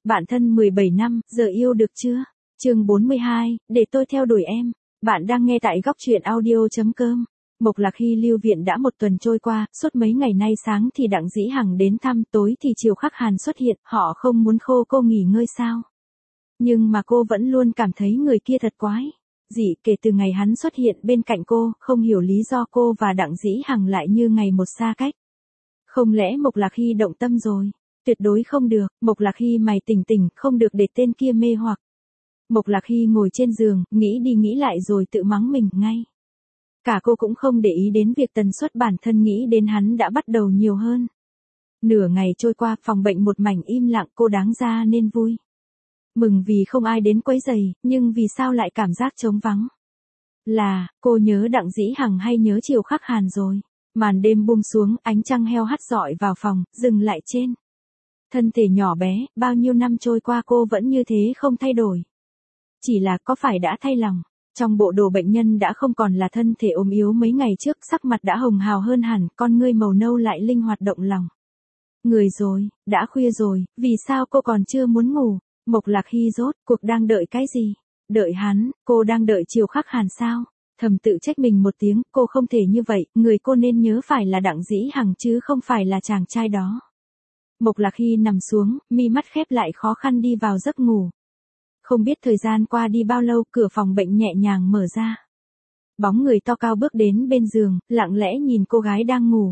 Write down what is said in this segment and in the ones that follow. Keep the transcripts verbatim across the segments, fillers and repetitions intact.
Bạn thân mười bảy năm, giờ yêu được chưa? Chương bốn mươi hai, để tôi theo đuổi em. Bạn đang nghe tại góc truyện audio.com. Mộc Lạc Hy lưu viện đã một tuần trôi qua, suốt mấy ngày nay sáng thì Đặng Dĩ Hằng đến thăm, tối thì Triều Khắc Hàn xuất hiện, họ không muốn khô cô nghỉ ngơi sao? Nhưng mà cô vẫn luôn cảm thấy người kia thật quái. Dị, kể từ ngày hắn xuất hiện bên cạnh cô, không hiểu lý do cô và Đặng Dĩ Hằng lại như ngày một xa cách. Không lẽ Mộc Lạc Hy động tâm rồi? Tuyệt đối không được, Mộc Lạc Hy mày tỉnh tỉnh, không được để tên kia mê hoặc. Mộc Lạc Hy ngồi trên giường, nghĩ đi nghĩ lại rồi tự mắng mình ngay. Cả cô cũng không để ý đến việc tần suất bản thân nghĩ đến hắn đã bắt đầu nhiều hơn. Nửa ngày trôi qua, phòng bệnh một mảnh im lặng, cô đáng ra nên vui. Mừng vì không ai đến quấy rầy, nhưng vì sao lại cảm giác trống vắng? Là, cô nhớ Đặng Dĩ Hằng hay nhớ Triều Khắc Hàn rồi? Màn đêm buông xuống, ánh trăng heo hắt rọi vào phòng, dừng lại trên thân thể nhỏ bé, bao nhiêu năm trôi qua cô vẫn như thế không thay đổi. Chỉ là có phải đã thay lòng? Trong bộ đồ bệnh nhân đã không còn là thân thể ốm yếu mấy ngày trước, sắc mặt đã hồng hào hơn hẳn, con ngươi màu nâu lại linh hoạt động lòng. Người rồi, đã khuya rồi, vì sao cô còn chưa muốn ngủ? Mộc Lạc Hy rốt cuộc đang đợi cái gì? Đợi hắn, cô đang đợi Triều Khắc Hàn sao? Thầm tự trách mình một tiếng, cô không thể như vậy, người cô nên nhớ phải là Đặng Dĩ Hằng chứ không phải là chàng trai đó. Mộc Lạc Hy nằm xuống, mi mắt khép lại khó khăn đi vào giấc ngủ. Không biết thời gian qua đi bao lâu, cửa phòng bệnh nhẹ nhàng mở ra. Bóng người to cao bước đến bên giường, lặng lẽ nhìn cô gái đang ngủ.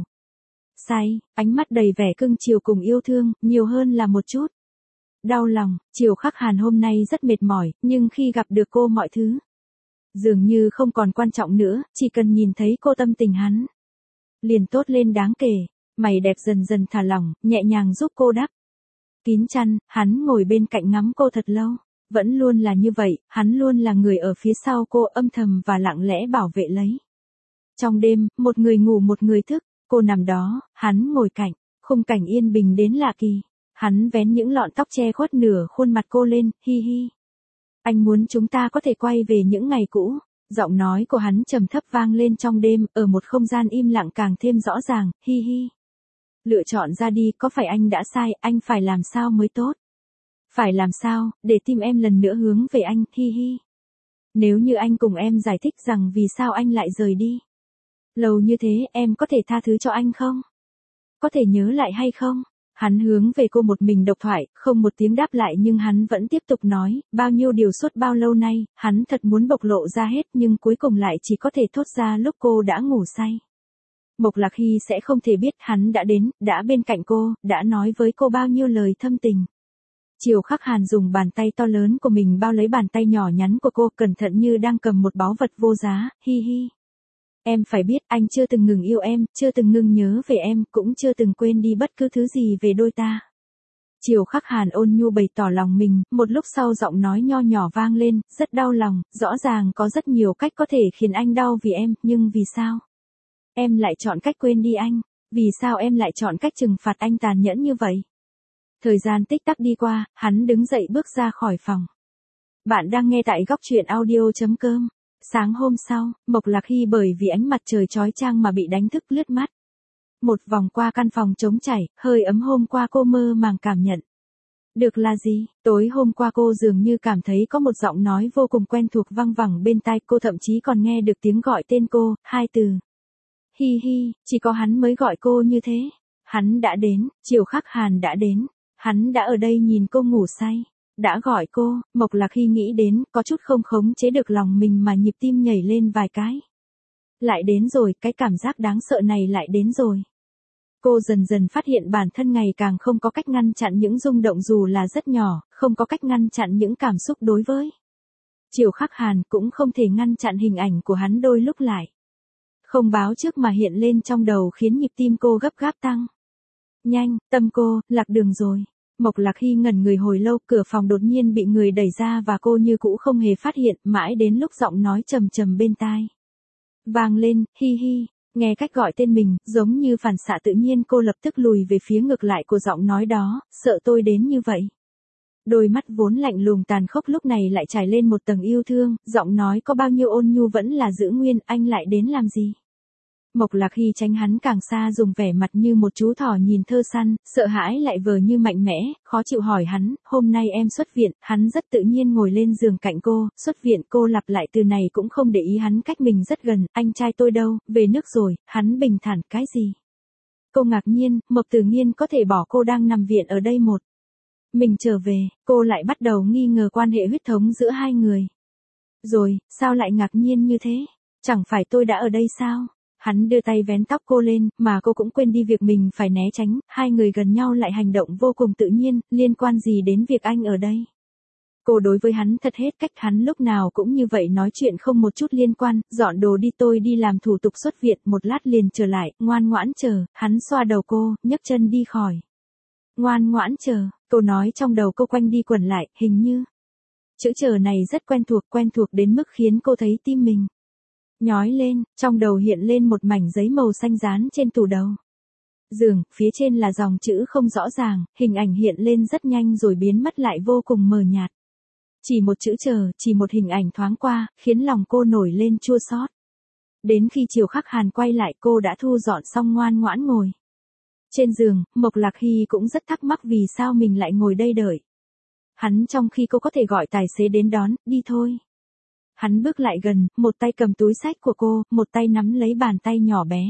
Say, ánh mắt đầy vẻ cưng chiều cùng yêu thương, nhiều hơn là một chút đau lòng. Triều Khắc Hàn hôm nay rất mệt mỏi, nhưng khi gặp được cô mọi thứ dường như không còn quan trọng nữa, chỉ cần nhìn thấy cô tâm tình hắn liền tốt lên đáng kể. Mày đẹp dần dần thả lỏng, nhẹ nhàng giúp cô đắp kín chăn, hắn ngồi bên cạnh ngắm cô thật lâu. Vẫn luôn là như vậy, hắn luôn là người ở phía sau cô, âm thầm và lặng lẽ bảo vệ lấy. Trong đêm, một người ngủ một người thức, cô nằm đó, hắn ngồi cạnh, khung cảnh yên bình đến lạ kỳ. Hắn vén những lọn tóc che khuất nửa khuôn mặt cô lên, hi hi. Anh muốn chúng ta có thể quay về những ngày cũ. Giọng nói của hắn trầm thấp vang lên trong đêm, ở một không gian im lặng càng thêm rõ ràng, hi hi. Lựa chọn ra đi, có phải anh đã sai, anh phải làm sao mới tốt? Phải làm sao, để tim em lần nữa hướng về anh, hi hi. Nếu như anh cùng em giải thích rằng vì sao anh lại rời đi lâu như thế, em có thể tha thứ cho anh không? Có thể nhớ lại hay không? Hắn hướng về cô một mình độc thoại, không một tiếng đáp lại nhưng hắn vẫn tiếp tục nói, bao nhiêu điều suốt bao lâu nay, hắn thật muốn bộc lộ ra hết nhưng cuối cùng lại chỉ có thể thốt ra lúc cô đã ngủ say. Mộc Lạc Hy sẽ không thể biết hắn đã đến, đã bên cạnh cô, đã nói với cô bao nhiêu lời thâm tình. Triều Khắc Hàn dùng bàn tay to lớn của mình bao lấy bàn tay nhỏ nhắn của cô, cẩn thận như đang cầm một báu vật vô giá, hi hi. Em phải biết, anh chưa từng ngừng yêu em, chưa từng ngừng nhớ về em, cũng chưa từng quên đi bất cứ thứ gì về đôi ta. Triều Khắc Hàn ôn nhu bày tỏ lòng mình, một lúc sau giọng nói nho nhỏ vang lên, rất đau lòng, rõ ràng có rất nhiều cách có thể khiến anh đau vì em, nhưng vì sao em lại chọn cách quên đi anh? Vì sao em lại chọn cách trừng phạt anh tàn nhẫn như vậy? Thời gian tích tắc đi qua, hắn đứng dậy bước ra khỏi phòng. Bạn đang nghe tại góc truyện audio.com. Sáng hôm sau, Mộc Lạc Hy bởi vì ánh mặt trời chói chang mà bị đánh thức, lướt mắt một vòng qua căn phòng trống trải, hơi ấm hôm qua cô mơ màng cảm nhận được là gì? Tối hôm qua cô dường như cảm thấy có một giọng nói vô cùng quen thuộc văng vẳng bên tai cô, thậm chí còn nghe được tiếng gọi tên cô, hai từ. Hi hi, chỉ có hắn mới gọi cô như thế. Hắn đã đến, Triều Khắc Hàn đã đến. Hắn đã ở đây nhìn cô ngủ say. Đã gọi cô. Mộc Lạc Hy nghĩ đến, có chút không khống chế được lòng mình mà nhịp tim nhảy lên vài cái. Lại đến rồi, cái cảm giác đáng sợ này lại đến rồi. Cô dần dần phát hiện bản thân ngày càng không có cách ngăn chặn những rung động dù là rất nhỏ, không có cách ngăn chặn những cảm xúc đối với Triều Khắc Hàn, cũng không thể ngăn chặn hình ảnh của hắn đôi lúc lại không báo trước mà hiện lên trong đầu, khiến nhịp tim cô gấp gáp tăng nhanh. Tâm cô lạc đường rồi. Mộc Lạc Hy ngẩn người hồi lâu, cửa phòng đột nhiên bị người đẩy ra và cô như cũ không hề phát hiện, mãi đến lúc giọng nói trầm trầm bên tai vang lên, hi hi. Nghe cách gọi tên mình, giống như phản xạ tự nhiên cô lập tức lùi về phía ngược lại của giọng nói đó, sợ tôi đến như vậy. Đôi mắt vốn lạnh lùng tàn khốc lúc này lại trải lên một tầng yêu thương, giọng nói có bao nhiêu ôn nhu vẫn là giữ nguyên, anh lại đến làm gì? Mộc Lạc Hy tránh hắn càng xa, dùng vẻ mặt như một chú thỏ nhìn thơ săn, sợ hãi lại vờ như mạnh mẽ, khó chịu hỏi hắn, hôm nay em xuất viện, hắn rất tự nhiên ngồi lên giường cạnh cô, xuất viện, cô lặp lại từ này cũng không để ý hắn cách mình rất gần, anh trai tôi đâu, về nước rồi, hắn bình thản, cái gì? Cô ngạc nhiên, Mộc Tử Nghiên có thể bỏ cô đang nằm viện ở đây một mình trở về, cô lại bắt đầu nghi ngờ quan hệ huyết thống giữa hai người. Rồi, sao lại ngạc nhiên như thế? Chẳng phải tôi đã ở đây sao? Hắn đưa tay vén tóc cô lên, mà cô cũng quên đi việc mình phải né tránh, hai người gần nhau lại hành động vô cùng tự nhiên, liên quan gì đến việc anh ở đây? Cô đối với hắn thật hết cách, hắn lúc nào cũng như vậy, nói chuyện không một chút liên quan, dọn đồ đi, tôi đi làm thủ tục xuất viện, một lát liền trở lại, ngoan ngoãn chờ, hắn xoa đầu cô, nhấc chân đi khỏi. Ngoan ngoãn chờ, cô nói trong đầu cô quanh đi quẩn lại, hình như chữ chờ này rất quen thuộc, quen thuộc đến mức khiến cô thấy tim mình nhói lên, trong đầu hiện lên một mảnh giấy màu xanh dán trên tủ đầu giường, phía trên là dòng chữ không rõ ràng, hình ảnh hiện lên rất nhanh rồi biến mất lại vô cùng mờ nhạt. Chỉ một chữ chờ, chỉ một hình ảnh thoáng qua, khiến lòng cô nổi lên chua xót. Đến khi Triều Khắc Hàn quay lại, cô đã thu dọn xong ngoan ngoãn ngồi trên giường, Mộc Lạc Hy cũng rất thắc mắc vì sao mình lại ngồi đây đợi hắn trong khi cô có thể gọi tài xế đến đón, đi thôi. Hắn bước lại gần, một tay cầm túi xách của cô, một tay nắm lấy bàn tay nhỏ bé.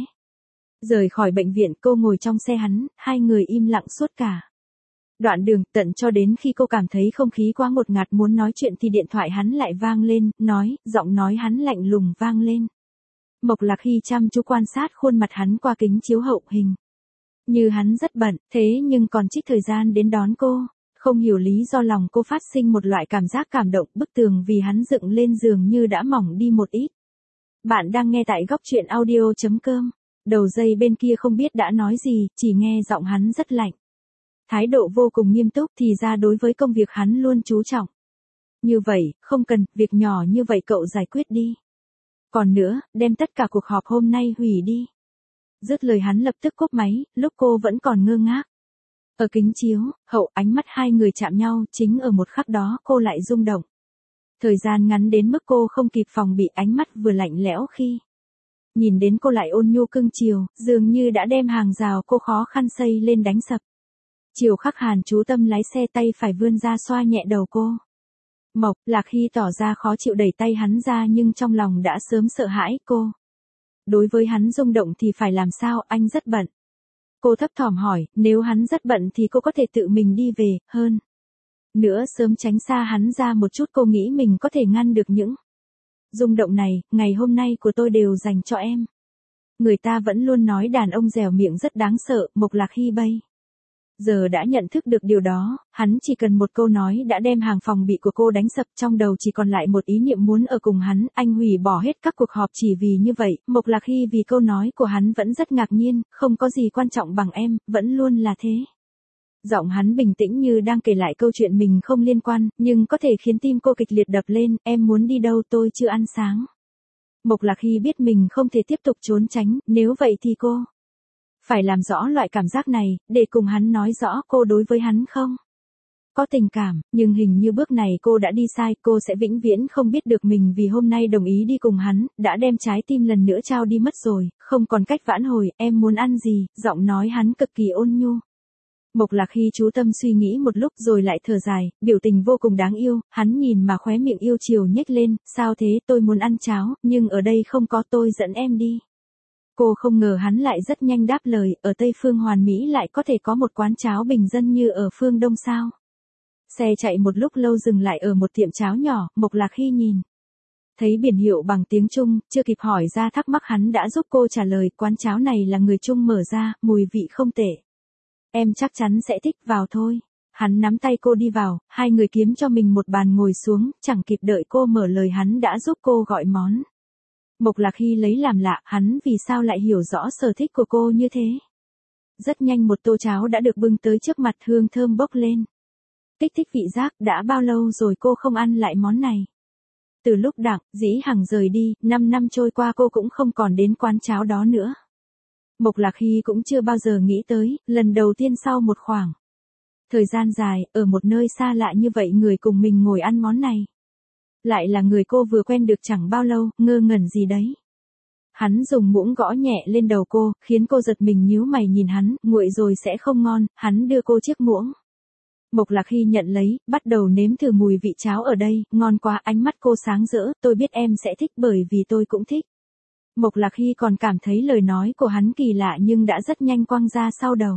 Rời khỏi bệnh viện, cô ngồi trong xe hắn, hai người im lặng suốt cả đoạn đường, tận cho đến khi cô cảm thấy không khí quá ngột ngạt muốn nói chuyện thì điện thoại hắn lại vang lên, nói, giọng nói hắn lạnh lùng vang lên. Mộc Lạc Hy chăm chú quan sát khuôn mặt hắn qua kính chiếu hậu hình. Như hắn rất bận, thế nhưng còn trích thời gian đến đón cô. Không hiểu lý do lòng cô phát sinh một loại cảm giác cảm động, bức tường vì hắn dựng lên giường như đã mỏng đi một ít. Bạn đang nghe tại góc truyện audio chấm com. Đầu dây bên kia không biết đã nói gì, chỉ nghe giọng hắn rất lạnh. Thái độ vô cùng nghiêm túc, thì ra đối với công việc hắn luôn chú trọng. Như vậy, không cần, việc nhỏ như vậy cậu giải quyết đi. Còn nữa, đem tất cả cuộc họp hôm nay hủy đi. Dứt lời hắn lập tức cúp máy, lúc cô vẫn còn ngơ ngác. Ở kính chiếu hậu, ánh mắt hai người chạm nhau, chính ở một khắc đó cô lại rung động. Thời gian ngắn đến mức cô không kịp phòng bị, ánh mắt vừa lạnh lẽo khi nhìn đến cô lại ôn nhu cưng chiều, dường như đã đem hàng rào cô khó khăn xây lên đánh sập. Triều Khắc Hàn chú tâm lái xe, tay phải vươn ra xoa nhẹ đầu cô. Mộc Lạc Hy tỏ ra khó chịu đẩy tay hắn ra, nhưng trong lòng đã sớm sợ hãi. Cô đối với hắn rung động thì phải làm sao, anh rất bận. Cô thấp thỏm hỏi, nếu hắn rất bận thì cô có thể tự mình đi về, hơn nữa sớm tránh xa hắn ra một chút, cô nghĩ mình có thể ngăn được những rung động này. Ngày hôm nay của tôi đều dành cho em. Người ta vẫn luôn nói đàn ông dẻo miệng rất đáng sợ, Mộc Lạc Hy bây giờ đã nhận thức được điều đó, hắn chỉ cần một câu nói đã đem hàng phòng bị của cô đánh sập, trong đầu chỉ còn lại một ý niệm muốn ở cùng hắn, anh hủy bỏ hết các cuộc họp chỉ vì như vậy. Mộc Lạc Hy vì câu nói của hắn vẫn rất ngạc nhiên, không có gì quan trọng bằng em, vẫn luôn là thế. Giọng hắn bình tĩnh như đang kể lại câu chuyện mình không liên quan, nhưng có thể khiến tim cô kịch liệt đập lên. Em muốn đi đâu, tôi chưa ăn sáng. Mộc Lạc Hy biết mình không thể tiếp tục trốn tránh, nếu vậy thì cô phải làm rõ loại cảm giác này, để cùng hắn nói rõ cô đối với hắn không có tình cảm, nhưng hình như bước này cô đã đi sai, cô sẽ vĩnh viễn không biết được mình vì hôm nay đồng ý đi cùng hắn, đã đem trái tim lần nữa trao đi mất rồi, không còn cách vãn hồi. Em muốn ăn gì, giọng nói hắn cực kỳ ôn nhu. Mộc Lạc Hy chú tâm suy nghĩ một lúc rồi lại thở dài, biểu tình vô cùng đáng yêu, hắn nhìn mà khóe miệng yêu chiều nhếch lên, sao thế, tôi muốn ăn cháo, nhưng ở đây không có, tôi dẫn em đi. Cô không ngờ hắn lại rất nhanh đáp lời, ở Tây Phương Hoàn Mỹ lại có thể có một quán cháo bình dân như ở phương Đông sao. Xe chạy một lúc lâu dừng lại ở một tiệm cháo nhỏ, Mộc Lạc Hy nhìn thấy biển hiệu bằng tiếng Trung, chưa kịp hỏi ra thắc mắc hắn đã giúp cô trả lời, quán cháo này là người Trung mở ra, mùi vị không tệ. Em chắc chắn sẽ thích, vào thôi. Hắn nắm tay cô đi vào, hai người kiếm cho mình một bàn ngồi xuống, chẳng kịp đợi cô mở lời hắn đã giúp cô gọi món. Mộc Lạc Hy lấy làm lạ, hắn vì sao lại hiểu rõ sở thích của cô như thế. Rất nhanh một tô cháo đã được bưng tới trước mặt, hương thơm bốc lên. Kích thích vị giác, đã bao lâu rồi cô không ăn lại món này. Từ lúc Đặng Dĩ Hằng rời đi, năm năm trôi qua cô cũng không còn đến quán cháo đó nữa. Mộc Lạc Hy cũng chưa bao giờ nghĩ tới, lần đầu tiên sau một khoảng thời gian dài, ở một nơi xa lạ như vậy người cùng mình ngồi ăn món này lại là người cô vừa quen được chẳng bao lâu, ngơ ngẩn gì đấy. Hắn dùng muỗng gõ nhẹ lên đầu cô, khiến cô giật mình nhíu mày nhìn hắn, nguội rồi sẽ không ngon, hắn đưa cô chiếc muỗng. Mộc Lạc Hy nhận lấy, bắt đầu nếm thử mùi vị cháo ở đây, ngon quá, ánh mắt cô sáng rỡ, tôi biết em sẽ thích bởi vì tôi cũng thích. Mộc Lạc Hy còn cảm thấy lời nói của hắn kỳ lạ nhưng đã rất nhanh quăng ra sau đầu.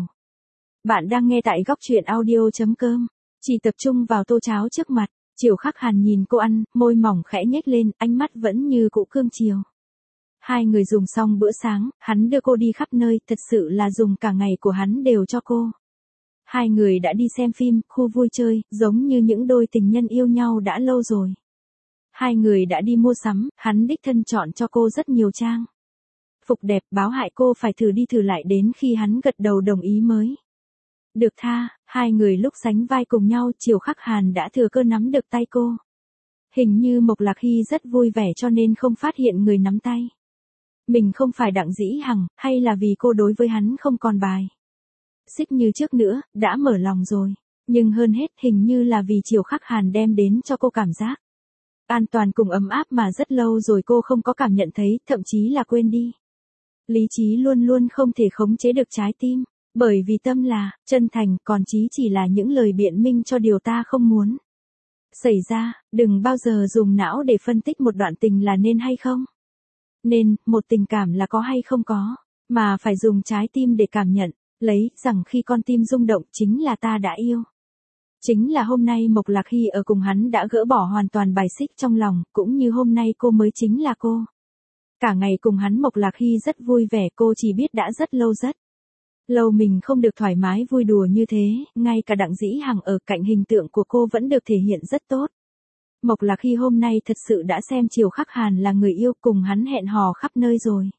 Bạn đang nghe tại góc truyện audio chấm com, chỉ tập trung vào tô cháo trước mặt, Triều Khắc Hàn nhìn cô ăn, môi mỏng khẽ nhếch lên, ánh mắt vẫn như cũ cương chiều. Hai người dùng xong bữa sáng, hắn đưa cô đi khắp nơi, thật sự là dùng cả ngày của hắn đều cho cô. Hai người đã đi xem phim, khu vui chơi, giống như những đôi tình nhân yêu nhau đã lâu rồi. Hai người đã đi mua sắm, hắn đích thân chọn cho cô rất nhiều trang phục đẹp, báo hại cô phải thử đi thử lại đến khi hắn gật đầu đồng ý mới được tha. Hai người lúc sánh vai cùng nhau, Triều Khắc Hàn đã thừa cơ nắm được tay cô. Hình như Mộc Lạc Hy rất vui vẻ cho nên không phát hiện người nắm tay mình không phải Đặng Dĩ Hằng, hay là vì cô đối với hắn không còn bài xích như trước nữa, đã mở lòng rồi. Nhưng hơn hết hình như là vì Triều Khắc Hàn đem đến cho cô cảm giác an toàn cùng ấm áp mà rất lâu rồi cô không có cảm nhận thấy, thậm chí là quên đi. Lý trí luôn luôn không thể khống chế được trái tim, bởi vì tâm là chân thành, còn trí chỉ là những lời biện minh cho điều ta không muốn xảy ra. Đừng bao giờ dùng não để phân tích một đoạn tình là nên hay không. Nên, một tình cảm là có hay không có, mà phải dùng trái tim để cảm nhận, lấy rằng khi con tim rung động chính là ta đã yêu. Chính là hôm nay Mộc Lạc Hy ở cùng hắn đã gỡ bỏ hoàn toàn bài xích trong lòng, cũng như hôm nay cô mới chính là cô. Cả ngày cùng hắn Mộc Lạc Hy rất vui vẻ, cô chỉ biết đã rất lâu rất lâu mình không được thoải mái vui đùa như thế, ngay cả Đặng Dĩ Hằng ở cạnh hình tượng của cô vẫn được thể hiện rất tốt. Mộc Lạc Hy hôm nay thật sự đã xem Triều Khắc Hàn là người yêu, cùng hắn hẹn hò khắp nơi rồi.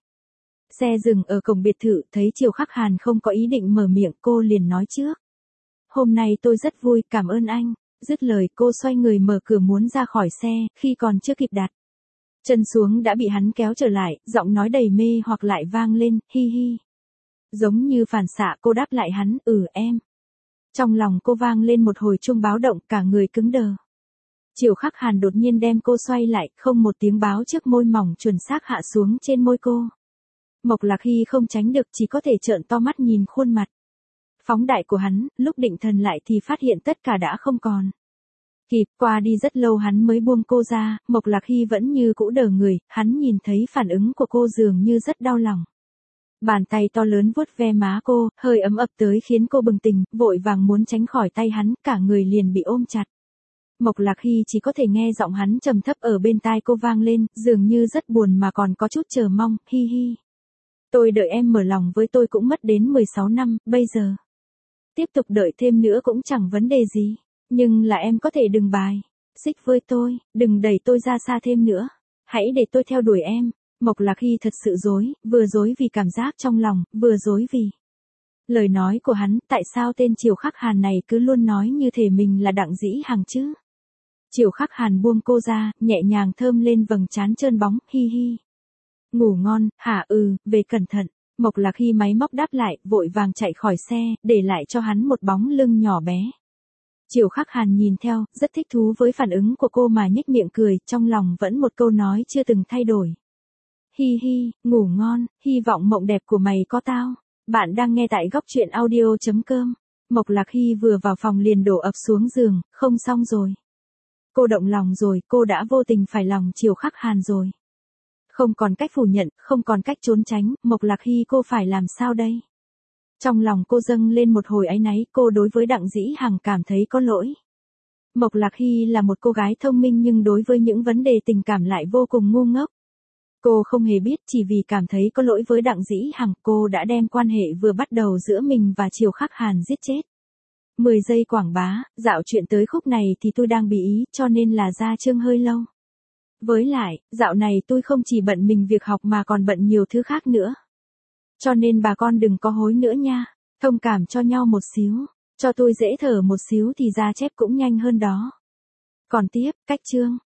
Xe dừng ở cổng biệt thự, thấy Triều Khắc Hàn không có ý định mở miệng, cô liền nói trước. Hôm nay tôi rất vui, cảm ơn anh. Dứt lời cô xoay người mở cửa muốn ra khỏi xe, khi còn chưa kịp đặt chân xuống đã bị hắn kéo trở lại, giọng nói đầy mê hoặc lại vang lên, hi hi. Giống như phản xạ cô đáp lại hắn, ừ em. Trong lòng cô vang lên một hồi chuông báo động, cả người cứng đờ. Triều Khắc Hàn đột nhiên đem cô xoay lại, không một tiếng báo trước, môi mỏng chuẩn xác hạ xuống trên môi cô. Mộc Lạc Hy không tránh được, chỉ có thể trợn to mắt nhìn khuôn mặt phóng đại của hắn, lúc định thần lại thì phát hiện tất cả đã không còn kịp. Qua đi rất lâu hắn mới buông cô ra, Mộc Lạc Hy vẫn như cũ đờ người, hắn nhìn thấy phản ứng của cô dường như rất đau lòng. Bàn tay to lớn vuốt ve má cô, hơi ấm ập tới khiến cô bừng tỉnh, vội vàng muốn tránh khỏi tay hắn, cả người liền bị ôm chặt. Mộc Lạc Hy chỉ có thể nghe giọng hắn trầm thấp ở bên tai cô vang lên, dường như rất buồn mà còn có chút chờ mong, hi hi. Tôi đợi em mở lòng với tôi cũng mất đến mười sáu năm, bây giờ tiếp tục đợi thêm nữa cũng chẳng vấn đề gì, nhưng là em có thể đừng bài xích với tôi, đừng đẩy tôi ra xa thêm nữa, hãy để tôi theo đuổi em. Mộc Lạc Hy thật sự dối, vừa dối vì cảm giác trong lòng, vừa dối vì lời nói của hắn. Tại sao tên Triều Khắc Hàn này cứ luôn nói như thể mình là Đặng Dĩ Hằng chứ? Triều Khắc Hàn buông cô ra, nhẹ nhàng thơm lên vầng trán trơn bóng, hi hi. Ngủ ngon, hả? Ừ, về cẩn thận. Mộc Lạc Hy máy móc đáp lại, vội vàng chạy khỏi xe, để lại cho hắn một bóng lưng nhỏ bé. Triều Khắc Hàn nhìn theo, rất thích thú với phản ứng của cô mà nhếch miệng cười, trong lòng vẫn một câu nói chưa từng thay đổi. Hi hi, ngủ ngon, hy vọng mộng đẹp của mày có tao. Bạn đang nghe tại góc truyện audio chấm com. Mộc Lạc Hy vừa vào phòng liền đổ ập xuống giường, không xong rồi. Cô động lòng rồi, cô đã vô tình phải lòng Triều Khắc Hàn rồi. Không còn cách phủ nhận, không còn cách trốn tránh, Mộc Lạc Hy cô phải làm sao đây? Trong lòng cô dâng lên một hồi áy náy, cô đối với Đặng Dĩ Hằng cảm thấy có lỗi. Mộc Lạc Hy là một cô gái thông minh nhưng đối với những vấn đề tình cảm lại vô cùng ngu ngốc. Cô không hề biết, chỉ vì cảm thấy có lỗi với Đặng Dĩ Hằng, cô đã đem quan hệ vừa bắt đầu giữa mình và Triều Khắc Hàn giết chết. mười giây quảng bá, dạo chuyện tới khúc này thì tôi đang bị ý, cho nên là ra chương hơi lâu. Với lại, dạo này tôi không chỉ bận mình việc học mà còn bận nhiều thứ khác nữa. Cho nên bà con đừng có hối nữa nha, thông cảm cho nhau một xíu, cho tôi dễ thở một xíu thì ra chép cũng nhanh hơn đó. Còn tiếp, cách chương.